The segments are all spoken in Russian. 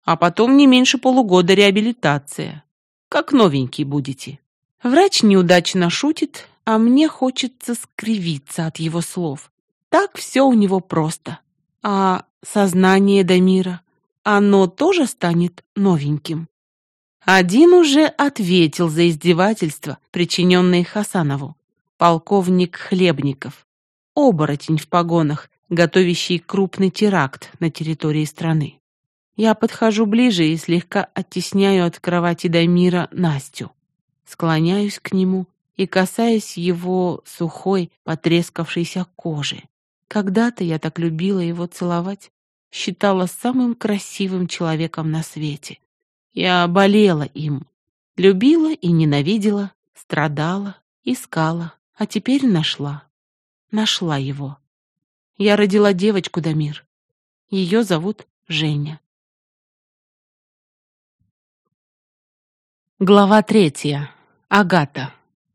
А потом не меньше полугода реабилитация. Как новенький будете. Врач неудачно шутит, а мне хочется скривиться от его слов. Так все у него просто. А сознание Дамира, оно тоже станет новеньким. Один уже ответил за издевательства, причиненные Хасанову. Полковник Хлебников. Оборотень в погонах, готовящий крупный теракт на территории страны. Я подхожу ближе и слегка оттесняю от кровати Дамира Настю. Склоняюсь к нему и касаюсь его сухой, потрескавшейся кожи. Когда-то я так любила его целовать, считала самым красивым человеком на свете. Я болела им, любила и ненавидела, страдала, искала, а теперь нашла. Нашла его. Я родила девочку, Дамир. Ее зовут Женя. Глава 3. Агата.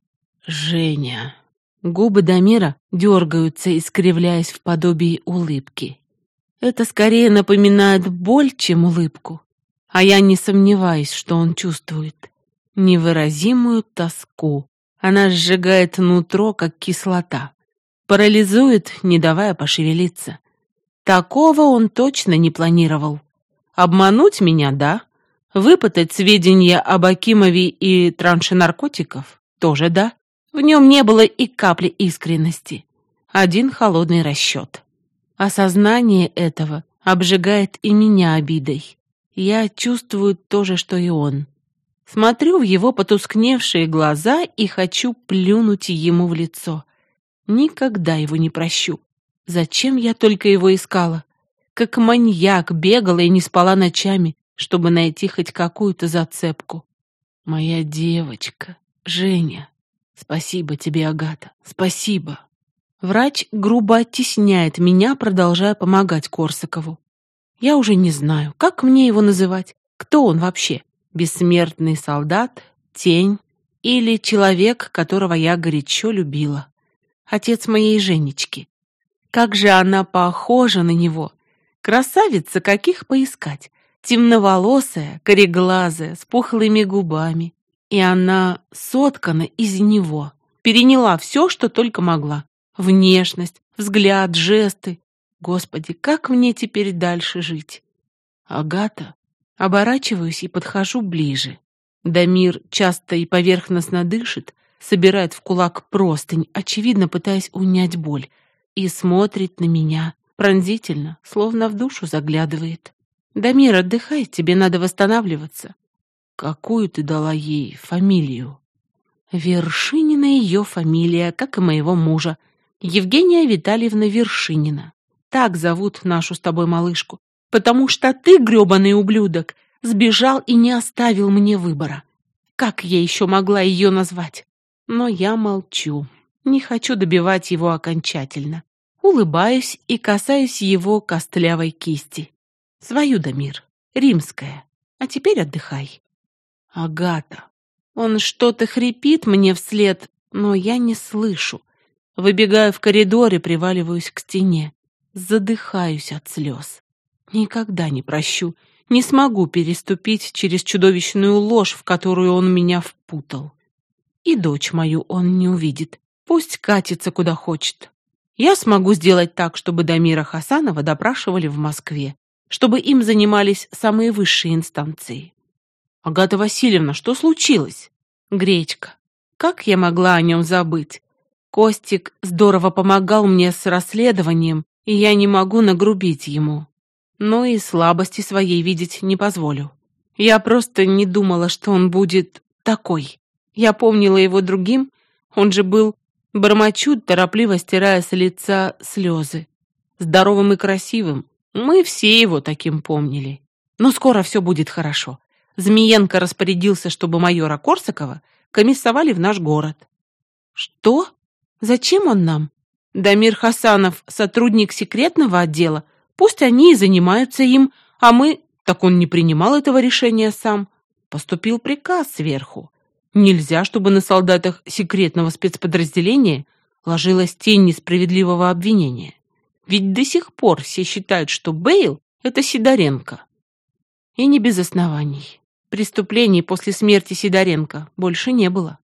Женя. Губы Дамира дергаются, искривляясь в подобии улыбки. Это скорее напоминает боль, чем улыбку. А я не сомневаюсь, что он чувствует. Невыразимую тоску. Она сжигает нутро, как кислота. Парализует, не давая пошевелиться. Такого он точно не планировал. Обмануть меня, да? Выпытать сведения об Акимове и транше наркотиков? Тоже да. В нем не было и капли искренности. Один холодный расчет. Осознание этого обжигает и меня обидой. Я чувствую то же, что и он. Смотрю в его потускневшие глаза и хочу плюнуть ему в лицо. Никогда его не прощу. Зачем я только его искала? Как маньяк бегала и не спала ночами, чтобы найти хоть какую-то зацепку. Моя девочка, Женя. Спасибо тебе, Агата, спасибо. Врач грубо оттесняет меня, продолжая помогать Корсакову. Я уже не знаю, как мне его называть. Кто он вообще? Бессмертный солдат, тень или человек, которого я горячо любила? Отец моей Женечки. Как же она похожа на него. Красавица, каких поискать. Темноволосая, кореглазая, с пухлыми губами. И она соткана из него. Переняла все, что только могла. Внешность, взгляд, жесты. Господи, как мне теперь дальше жить? Агата. Оборачиваюсь и подхожу ближе. Дамир часто и поверхностно дышит, собирает в кулак простынь, очевидно пытаясь унять боль, и смотрит на меня пронзительно, словно в душу заглядывает. «Дамир, отдыхай, тебе надо восстанавливаться». «Какую ты дала ей фамилию?» Вершинина ее фамилия, как и моего мужа. Евгения Витальевна Вершинина. Так зовут нашу с тобой малышку. Потому что ты, грёбаный ублюдок, сбежал и не оставил мне выбора. Как я еще могла ее назвать? Но я молчу. Не хочу добивать его окончательно. Улыбаюсь и касаюсь его костлявой кисти. Свою, Дамир, римская. А теперь отдыхай. Агата. Он что-то хрипит мне вслед, но я не слышу. Выбегаю в коридор и приваливаюсь к стене. Задыхаюсь от слез. Никогда не прощу, не смогу переступить через чудовищную ложь, в которую он меня впутал. И дочь мою он не увидит. Пусть катится куда хочет. Я смогу сделать так, чтобы Дамира Хасанова допрашивали в Москве, чтобы им занимались самые высшие инстанции. Агата Васильевна, что случилось? Гречка. Как я могла о нем забыть? Костик здорово помогал мне с расследованием, и я не могу нагрубить ему. Но и слабости своей видеть не позволю. Я просто не думала, что он будет такой. Я помнила его другим, он же был... Бормочу, торопливо стирая с лица слезы. Здоровым и красивым. Мы все его таким помнили. Но скоро все будет хорошо. Змиенко распорядился, чтобы майора Корсакова комиссовали в наш город. Что? Зачем он нам? Дамир Хасанов, сотрудник секретного отдела. Пусть они и занимаются им, а мы... Так он не принимал этого решения сам. Поступил приказ сверху. Нельзя, чтобы на солдатах секретного спецподразделения ложилась тень несправедливого обвинения. Ведь до сих пор все считают, что Бейл — это Сидоренко. И не без оснований. Преступлений после смерти Сидоренко больше не было.